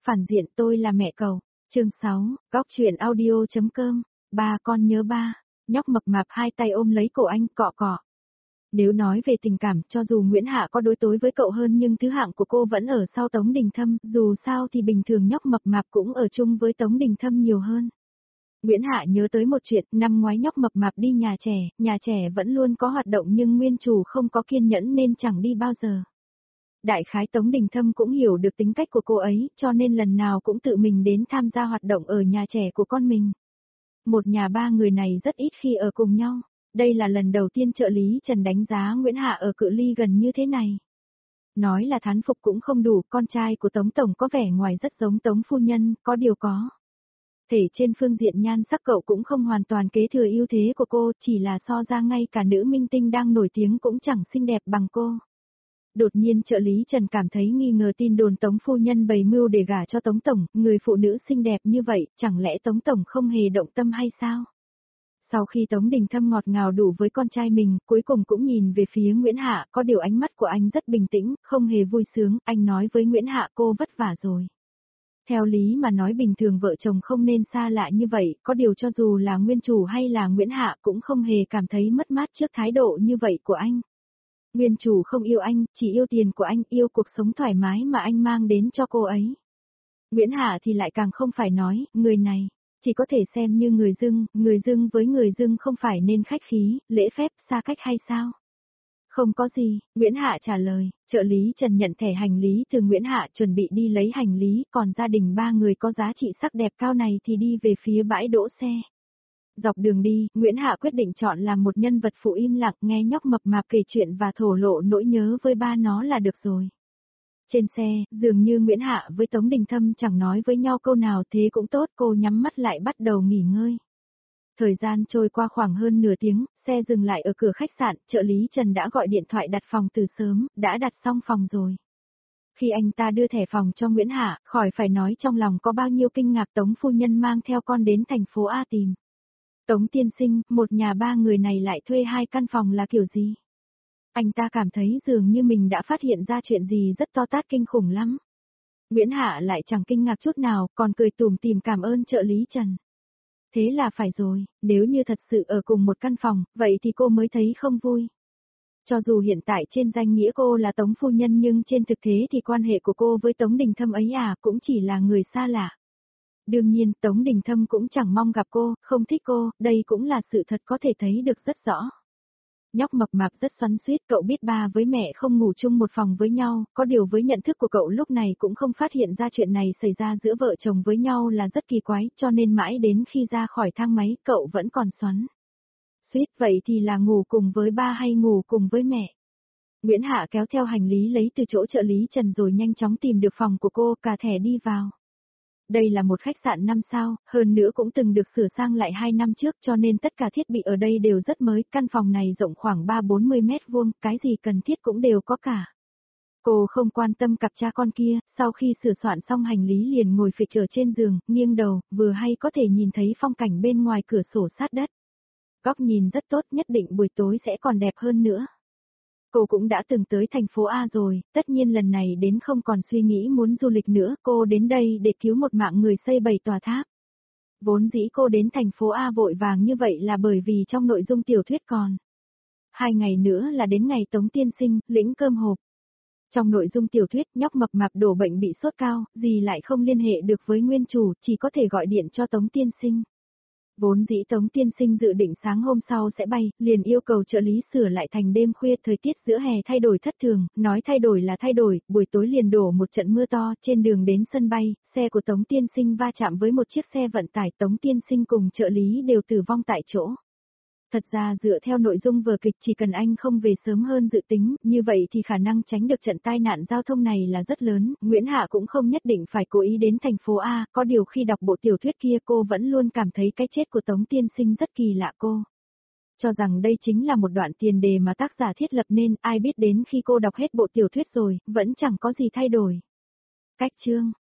Phản diện tôi là mẹ cậu. Chương 6, Góc truyện audio.com. Ba con nhớ ba. Nhóc mập mạp hai tay ôm lấy cổ anh cọ cọ. Nếu nói về tình cảm, cho dù Nguyễn Hạ có đối tối với cậu hơn nhưng thứ hạng của cô vẫn ở sau Tống Đình Thâm, dù sao thì bình thường nhóc mập mạp cũng ở chung với Tống Đình Thâm nhiều hơn. Nguyễn Hạ nhớ tới một chuyện, năm ngoái nhóc mập mạp đi nhà trẻ vẫn luôn có hoạt động nhưng nguyên chủ không có kiên nhẫn nên chẳng đi bao giờ. Đại khái Tống Đình Thâm cũng hiểu được tính cách của cô ấy, cho nên lần nào cũng tự mình đến tham gia hoạt động ở nhà trẻ của con mình. Một nhà ba người này rất ít khi ở cùng nhau. Đây là lần đầu tiên trợ lý Trần đánh giá Nguyễn Hạ ở cự ly gần như thế này. Nói là thán phục cũng không đủ, con trai của Tống Tổng có vẻ ngoài rất giống Tống Phu Nhân, có điều có. Thể trên phương diện nhan sắc cậu cũng không hoàn toàn kế thừa ưu thế của cô, chỉ là so ra ngay cả nữ minh tinh đang nổi tiếng cũng chẳng xinh đẹp bằng cô. Đột nhiên trợ lý Trần cảm thấy nghi ngờ tin đồn Tống Phu Nhân bày mưu để gả cho Tống Tổng, người phụ nữ xinh đẹp như vậy, chẳng lẽ Tống Tổng không hề động tâm hay sao? Sau khi Tống Đình Thâm ngọt ngào đủ với con trai mình, cuối cùng cũng nhìn về phía Nguyễn Hạ, có điều ánh mắt của anh rất bình tĩnh, không hề vui sướng, anh nói với Nguyễn Hạ cô vất vả rồi. Theo lý mà nói bình thường vợ chồng không nên xa lạ như vậy, có điều cho dù là nguyên chủ hay là Nguyễn Hạ cũng không hề cảm thấy mất mát trước thái độ như vậy của anh. Nguyên chủ không yêu anh, chỉ yêu tiền của anh, yêu cuộc sống thoải mái mà anh mang đến cho cô ấy. Nguyễn Hạ thì lại càng không phải nói, người này, chỉ có thể xem như người dưng với người dưng không phải nên khách khí, lễ phép, xa cách hay sao? Không có gì, Nguyễn Hạ trả lời, trợ lý Trần nhận thẻ hành lý từ Nguyễn Hạ chuẩn bị đi lấy hành lý, còn gia đình ba người có giá trị sắc đẹp cao này thì đi về phía bãi đỗ xe. Dọc đường đi, Nguyễn Hạ quyết định chọn làm một nhân vật phụ im lặng nghe nhóc mập mạp kể chuyện và thổ lộ nỗi nhớ với ba nó là được rồi. Trên xe, dường như Nguyễn Hạ với Tống Đình Thâm chẳng nói với nhau câu nào thế cũng tốt, cô nhắm mắt lại bắt đầu nghỉ ngơi. Thời gian trôi qua khoảng hơn nửa tiếng, xe dừng lại ở cửa khách sạn, trợ lý Trần đã gọi điện thoại đặt phòng từ sớm, đã đặt xong phòng rồi. Khi anh ta đưa thẻ phòng cho Nguyễn Hạ, khỏi phải nói trong lòng có bao nhiêu kinh ngạc Tống Phu Nhân mang theo con đến thành phố A tìm. Tống tiên sinh, một nhà ba người này lại thuê hai căn phòng là kiểu gì? Anh ta cảm thấy dường như mình đã phát hiện ra chuyện gì rất to tát kinh khủng lắm. Nguyễn Hạ lại chẳng kinh ngạc chút nào, còn cười tủm tỉm cảm ơn trợ lý Trần. Thế là phải rồi, nếu như thật sự ở cùng một căn phòng, vậy thì cô mới thấy không vui. Cho dù hiện tại trên danh nghĩa cô là Tống Phu Nhân nhưng trên thực tế thì quan hệ của cô với Tống Đình Thâm ấy cũng chỉ là người xa lạ. Đương nhiên, Tống Đình Thâm cũng chẳng mong gặp cô, không thích cô, đây cũng là sự thật có thể thấy được rất rõ. Nhóc mập mạp rất xoắn xuýt, cậu biết ba với mẹ không ngủ chung một phòng với nhau, có điều với nhận thức của cậu lúc này cũng không phát hiện ra chuyện này xảy ra giữa vợ chồng với nhau là rất kỳ quái, cho nên mãi đến khi ra khỏi thang máy, cậu vẫn còn xoắn xuýt, vậy thì là ngủ cùng với ba hay ngủ cùng với mẹ? Nguyễn Hạ kéo theo hành lý lấy từ chỗ trợ lý Trần rồi nhanh chóng tìm được phòng của cô, cà thẻ đi vào. Đây là một khách sạn 5 sao, hơn nữa cũng từng được sửa sang lại 2 năm trước cho nên tất cả thiết bị ở đây đều rất mới, căn phòng này rộng khoảng 3-40 mét vuông, cái gì cần thiết cũng đều có cả. Cô không quan tâm cặp cha con kia, sau khi sửa soạn xong hành lý liền ngồi phịch ở trên giường, nghiêng đầu, vừa hay có thể nhìn thấy phong cảnh bên ngoài cửa sổ sát đất. Góc nhìn rất tốt, nhất định buổi tối sẽ còn đẹp hơn nữa. Cô cũng đã từng tới thành phố A rồi, tất nhiên lần này đến không còn suy nghĩ muốn du lịch nữa, cô đến đây để cứu một mạng người xây 7 tòa tháp. Vốn dĩ cô đến thành phố A vội vàng như vậy là bởi vì trong nội dung tiểu thuyết còn 2 ngày nữa là đến ngày Tống tiên sinh, lĩnh cơm hộp. Trong nội dung tiểu thuyết, nhóc mập mạp đổ bệnh bị sốt cao, gì lại không liên hệ được với nguyên chủ, chỉ có thể gọi điện cho Tống tiên sinh. Vốn dĩ Tống tiên sinh dự định sáng hôm sau sẽ bay, liền yêu cầu trợ lý sửa lại thành đêm khuya, thời tiết giữa hè thay đổi thất thường, nói thay đổi là thay đổi, buổi tối liền đổ một trận mưa to, trên đường đến sân bay, xe của Tống tiên sinh va chạm với một chiếc xe vận tải, Tống tiên sinh cùng trợ lý đều tử vong tại chỗ. Thật ra dựa theo nội dung vở kịch chỉ cần anh không về sớm hơn dự tính, như vậy thì khả năng tránh được trận tai nạn giao thông này là rất lớn, Nguyễn Hạ cũng không nhất định phải cố ý đến thành phố A, có điều khi đọc bộ tiểu thuyết kia cô vẫn luôn cảm thấy cái chết của Tống tiên sinh rất kỳ lạ cô. Cho rằng đây chính là một đoạn tiền đề mà tác giả thiết lập nên, ai biết đến khi cô đọc hết bộ tiểu thuyết rồi, vẫn chẳng có gì thay đổi. Cách chương